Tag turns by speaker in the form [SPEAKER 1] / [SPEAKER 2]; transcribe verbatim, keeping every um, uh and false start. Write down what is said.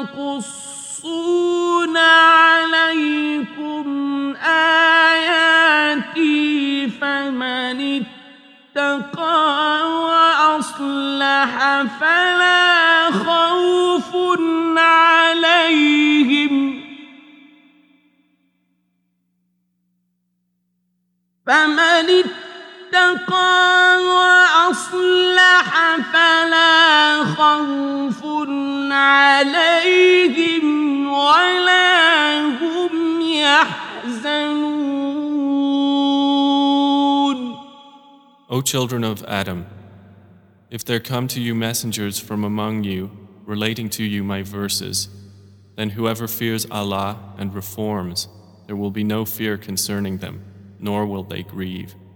[SPEAKER 1] يقصون عليكم آياتي فمن اتقى وأصلح فلا خوف عليهم فمن اتقى وأصلح فلا خوف عليهم ولا هم يحزنون.
[SPEAKER 2] O children of Adam, if there come to you messengers from among you relating to you my verses, then whoever fears Allah and reforms, there will be no fear concerning them, nor will they grieve.